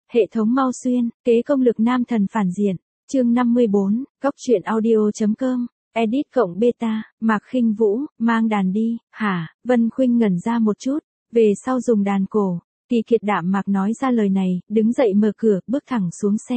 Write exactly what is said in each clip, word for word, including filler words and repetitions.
Hệ thống mau xuyên, kế công lực nam thần phản diện. Chương năm mươi bốn, góc truyện audio.com, edit cộng beta, Mạc Khinh Vũ, mang đàn đi, hả? Vân Khuynh ngẩn ra một chút, về sau dùng đàn cổ. Kỳ Kiệt đạm mạc nói ra lời này, đứng dậy mở cửa, bước thẳng xuống xe.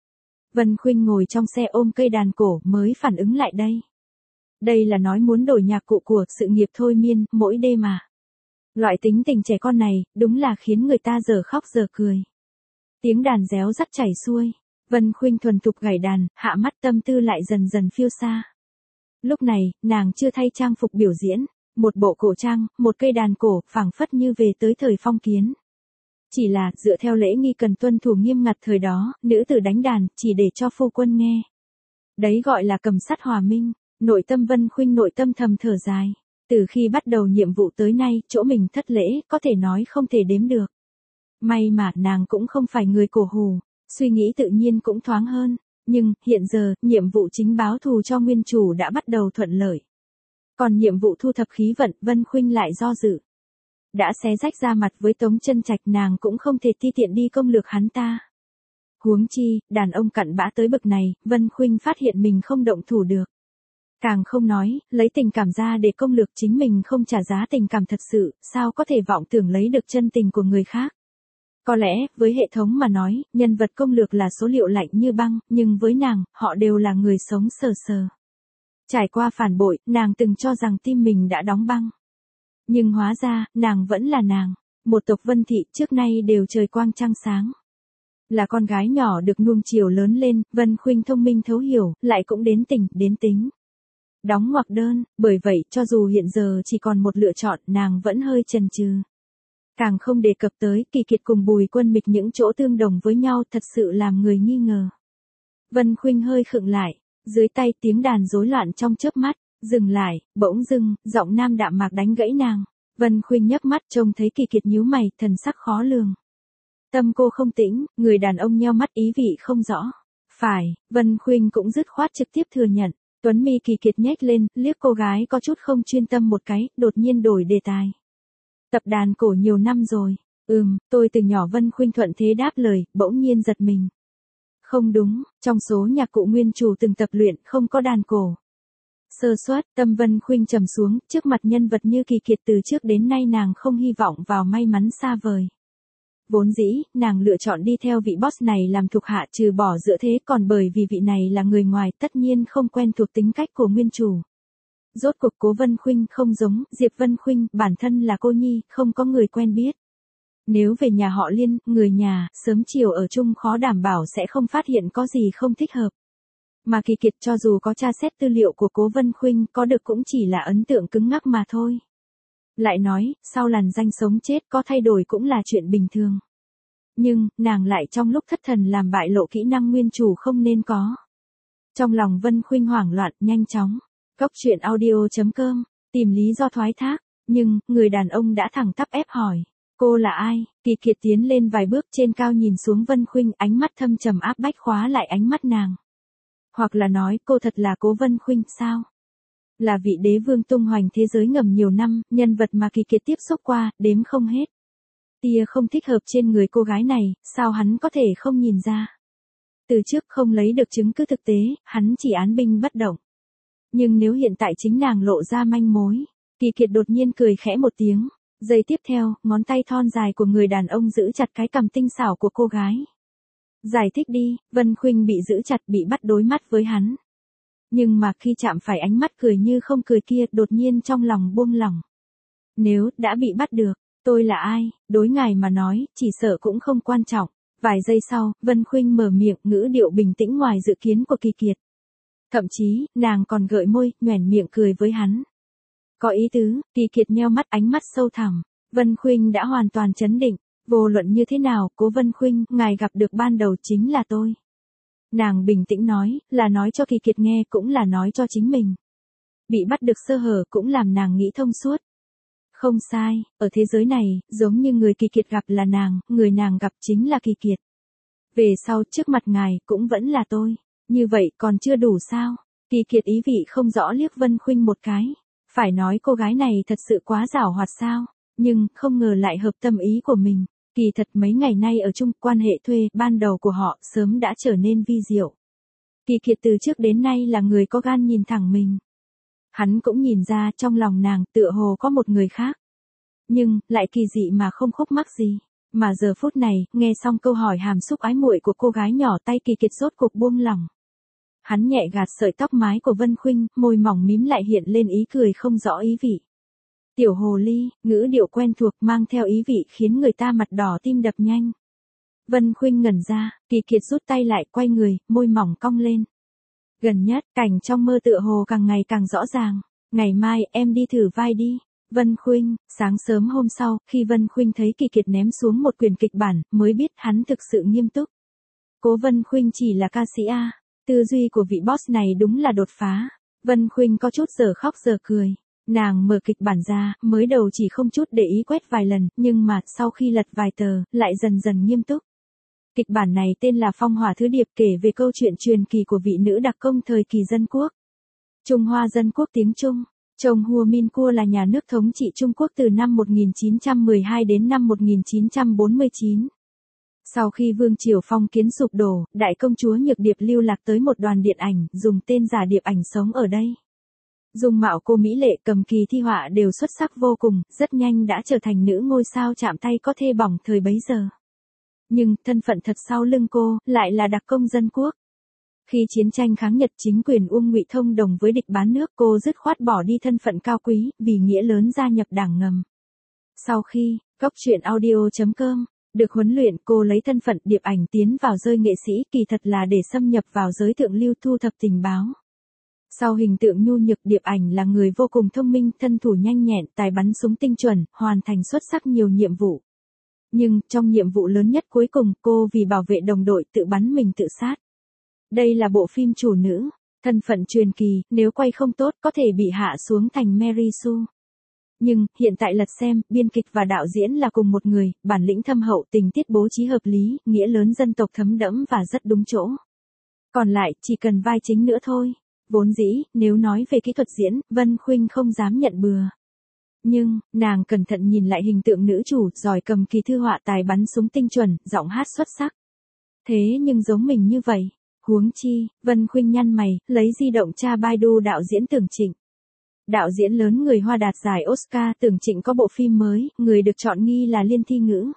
Vân Khuynh ngồi trong xe ôm cây đàn cổ mới phản ứng lại đây. Đây là nói muốn đổi nhạc cụ của sự nghiệp thôi miên, mỗi đêm mà. Loại tính tình trẻ con này, đúng là khiến người ta giờ khóc giờ cười. Tiếng đàn réo rắt chảy xuôi, Vân Khuynh thuần thục gảy đàn, hạ mắt tâm tư lại dần dần phiêu xa. Lúc này, nàng chưa thay trang phục biểu diễn, một bộ cổ trang, một cây đàn cổ, phảng phất như về tới thời phong kiến. Chỉ là, dựa theo lễ nghi cần tuân thủ nghiêm ngặt thời đó, nữ tử đánh đàn, chỉ để cho phu quân nghe. Đấy gọi là cầm sắt hòa minh, nội tâm Vân Khuynh nội tâm thầm thở dài. Từ khi bắt đầu nhiệm vụ tới nay, chỗ mình thất lễ, có thể nói không thể đếm được. May mà nàng cũng không phải người cổ hủ, suy nghĩ tự nhiên cũng thoáng hơn. Nhưng, hiện giờ, nhiệm vụ chính báo thù cho nguyên chủ đã bắt đầu thuận lợi. Còn nhiệm vụ thu thập khí vận, Vân Khuynh lại do dự. Đã xé rách ra mặt với Tống Chân Trạch, nàng cũng không thể ti tiện đi công lược hắn ta. Huống chi, đàn ông cặn bã tới bậc này, Vân Khuynh phát hiện mình không động thủ được. Càng không nói, lấy tình cảm ra để công lược chính mình không trả giá tình cảm thật sự, sao có thể vọng tưởng lấy được chân tình của người khác. Có lẽ, với hệ thống mà nói, nhân vật công lược là số liệu lạnh như băng, nhưng với nàng, họ đều là người sống sờ sờ. Trải qua phản bội, nàng từng cho rằng tim mình đã đóng băng. Nhưng hóa ra, nàng vẫn là nàng. Một tộc Vân Thị trước nay đều trời quang trăng sáng. Là con gái nhỏ được nuông chiều lớn lên, Vân Khuynh thông minh thấu hiểu, lại cũng đến tình, đến tính. Đóng ngoặc đơn, bởi vậy, cho dù hiện giờ chỉ còn một lựa chọn, nàng vẫn hơi chần chừ. Càng không đề cập tới, Kỳ Kiệt cùng Bùi Quân Mịch những chỗ tương đồng với nhau thật sự làm người nghi ngờ. Vân Khuynh hơi khựng lại, dưới tay tiếng đàn rối loạn trong chớp mắt, dừng lại, bỗng dưng, giọng nam đạm mạc đánh gãy nàng. Vân Khuynh nhấc mắt trông thấy Kỳ Kiệt nhíu mày, thần sắc khó lường. Tâm cô không tĩnh, người đàn ông nheo mắt ý vị không rõ. Phải, Vân Khuynh cũng dứt khoát trực tiếp thừa nhận. Tuấn mi Kỳ Kiệt nhếch lên, liếc cô gái có chút không chuyên tâm một cái, đột nhiên đổi đề tài. Tập đàn cổ nhiều năm rồi. Ừm, tôi từ nhỏ. Vân Khuynh thuận thế đáp lời, bỗng nhiên giật mình. Không đúng, trong số nhạc cụ nguyên chủ từng tập luyện, không có đàn cổ. Sơ suất, tâm Vân Khuynh trầm xuống, trước mặt nhân vật như Kỳ Kiệt từ trước đến nay nàng không hy vọng vào may mắn xa vời. Vốn dĩ, nàng lựa chọn đi theo vị boss này làm thuộc hạ trừ bỏ dựa thế, còn bởi vì vị này là người ngoài, tất nhiên không quen thuộc tính cách của nguyên chủ. Rốt cuộc Cố Vân Khuynh không giống Diệp Vân Khuynh, bản thân là cô nhi, không có người quen biết. Nếu về nhà họ Liên, người nhà, sớm chiều ở chung khó đảm bảo sẽ không phát hiện có gì không thích hợp. Mà Kỳ Kiệt cho dù có tra xét tư liệu của Cố Vân Khuynh, có được cũng chỉ là ấn tượng cứng ngắc mà thôi. Lại nói, sau làn danh sống chết có thay đổi cũng là chuyện bình thường. Nhưng, nàng lại trong lúc thất thần làm bại lộ kỹ năng nguyên chủ không nên có. Trong lòng Vân Khuynh hoảng loạn, nhanh chóng. Góc truyện audio.com, tìm lý do thoái thác. Nhưng, người đàn ông đã thẳng tắp ép hỏi. Cô là ai? Kỳ Kiệt tiến lên vài bước trên cao nhìn xuống Vân Khuynh, ánh mắt thâm trầm áp bách khóa lại ánh mắt nàng. Hoặc là nói, cô thật là Cố Vân Khuynh, sao? Là vị đế vương tung hoành thế giới ngầm nhiều năm, nhân vật mà Kỳ Kiệt tiếp xúc qua, đếm không hết. Tia không thích hợp trên người cô gái này, sao hắn có thể không nhìn ra? Từ trước không lấy được chứng cứ thực tế, hắn chỉ án binh bất động. Nhưng nếu hiện tại chính nàng lộ ra manh mối, Kỳ Kiệt đột nhiên cười khẽ một tiếng. Giây tiếp theo, ngón tay thon dài của người đàn ông giữ chặt cái cằm tinh xảo của cô gái. Giải thích đi. Vân Khuynh bị giữ chặt, bị bắt đối mắt với hắn. Nhưng mà khi chạm phải ánh mắt cười như không cười kia, đột nhiên trong lòng buông lỏng. Nếu đã bị bắt được, tôi là ai, đối ngài mà nói, chỉ sợ cũng không quan trọng. Vài giây sau, Vân Khuynh mở miệng, ngữ điệu bình tĩnh ngoài dự kiến của Kỳ Kiệt. Thậm chí, nàng còn gợi môi, nhoẻn miệng cười với hắn. Có ý tứ. Kỳ Kiệt nheo mắt, ánh mắt sâu thẳm. Vân Khuynh đã hoàn toàn chấn định. Vô luận như thế nào, Cố Vân Khuynh, ngài gặp được ban đầu chính là tôi. Nàng bình tĩnh nói, là nói cho Kỳ Kiệt nghe, cũng là nói cho chính mình. Bị bắt được sơ hở cũng làm nàng nghĩ thông suốt. Không sai, ở thế giới này, giống như người Kỳ Kiệt gặp là nàng, người nàng gặp chính là Kỳ Kiệt. Về sau, trước mặt ngài, cũng vẫn là tôi. Như vậy còn chưa đủ sao? Kỳ Kiệt ý vị không rõ liếc Vân Khuynh một cái. Phải nói cô gái này thật sự quá giảo hoạt sao, nhưng không ngờ lại hợp tâm ý của mình. Kỳ thật mấy ngày nay ở chung, quan hệ thuê ban đầu của họ sớm đã trở nên vi diệu. Kỳ Kiệt từ trước đến nay là người có gan nhìn thẳng mình. Hắn cũng nhìn ra trong lòng nàng tựa hồ có một người khác. Nhưng, lại kỳ dị mà không khúc mắc gì. Mà giờ phút này, nghe xong câu hỏi hàm xúc ái muội của cô gái nhỏ, tay Kỳ Kiệt rốt cục buông lỏng. Hắn nhẹ gạt sợi tóc mái của Vân Khuynh, môi mỏng mím lại hiện lên ý cười không rõ ý vị. Tiểu hồ ly, ngữ điệu quen thuộc mang theo ý vị khiến người ta mặt đỏ tim đập nhanh. Vân Khuynh ngẩn ra, Kỳ Kiệt rút tay lại, quay người, môi mỏng cong lên. Gần nhất, cảnh trong mơ tựa hồ càng ngày càng rõ ràng. Ngày mai, em đi thử vai đi. Vân Khuynh, sáng sớm hôm sau, khi Vân Khuynh thấy Kỳ Kiệt ném xuống một quyển kịch bản, mới biết hắn thực sự nghiêm túc. Cố Vân Khuynh chỉ là ca sĩ A. Tư duy của vị boss này đúng là đột phá. Vân Khuynh có chút giờ khóc giờ cười. Nàng mở kịch bản ra, mới đầu chỉ không chút để ý quét vài lần, nhưng mà, sau khi lật vài tờ, lại dần dần nghiêm túc. Kịch bản này tên là Phong Hỏa Thứ Điệp, kể về câu chuyện truyền kỳ của vị nữ đặc công thời kỳ dân quốc. Trung Hoa Dân Quốc tiếng Trung. Chồng Hùa Min Cua là nhà nước thống trị Trung Quốc từ năm một nghìn chín trăm mười hai đến năm một nghìn chín trăm bốn mươi chín. Sau khi Vương triều phong kiến sụp đổ, đại công chúa Nhược Điệp lưu lạc tới một đoàn điện ảnh, dùng tên giả Điệp Ảnh sống ở đây. Dung mạo cô mỹ lệ, cầm kỳ thi họa đều xuất sắc vô cùng, rất nhanh đã trở thành nữ ngôi sao chạm tay có thê bỏng thời bấy giờ. Nhưng, thân phận thật sau lưng cô, lại là đặc công dân quốc. Khi chiến tranh kháng Nhật, chính quyền Uông Ngụy thông đồng với địch bán nước, cô dứt khoát bỏ đi thân phận cao quý, vì nghĩa lớn gia nhập đảng ngầm. Sau khi, góc truyện audio chấm com, được huấn luyện, cô lấy thân phận Điệp Ảnh tiến vào giới nghệ sĩ, kỳ thật là để xâm nhập vào giới thượng lưu thu thập tình báo. Sau hình tượng nhu nhược, Điệp Ảnh là người vô cùng thông minh, thân thủ nhanh nhẹn, tài bắn súng tinh chuẩn, hoàn thành xuất sắc nhiều nhiệm vụ. Nhưng, trong nhiệm vụ lớn nhất cuối cùng, cô vì bảo vệ đồng đội tự bắn mình tự sát. Đây là bộ phim chủ nữ, thân phận truyền kỳ, nếu quay không tốt có thể bị hạ xuống thành Mary Sue. Nhưng, hiện tại lật xem, biên kịch và đạo diễn là cùng một người, bản lĩnh thâm hậu, tình tiết bố trí hợp lý, nghĩa lớn dân tộc thấm đẫm và rất đúng chỗ. Còn lại, chỉ cần vai chính nữa thôi. Vốn dĩ, nếu nói về kỹ thuật diễn, Vân Khuynh không dám nhận bừa. Nhưng, nàng cẩn thận nhìn lại hình tượng nữ chủ, giỏi cầm kỳ thư họa, tài bắn súng tinh chuẩn, giọng hát xuất sắc. Thế nhưng giống mình như vậy. Huống chi, Vân Khuynh nhăn mày, lấy di động tra Baidu đạo diễn Tưởng Trịnh. Đạo diễn lớn người Hoa đạt giải Oscar, Tưởng Trịnh có bộ phim mới, người được chọn nghi là Liên Thi Ngữ.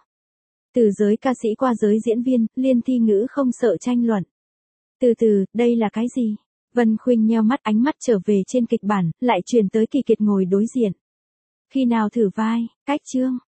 Từ giới ca sĩ qua giới diễn viên, Liên Thi Ngữ không sợ tranh luận. Từ từ, đây là cái gì? Vân Khuynh nheo mắt, ánh mắt trở về trên kịch bản, lại truyền tới Kỳ Kiệt ngồi đối diện. Khi nào thử vai, cách chương,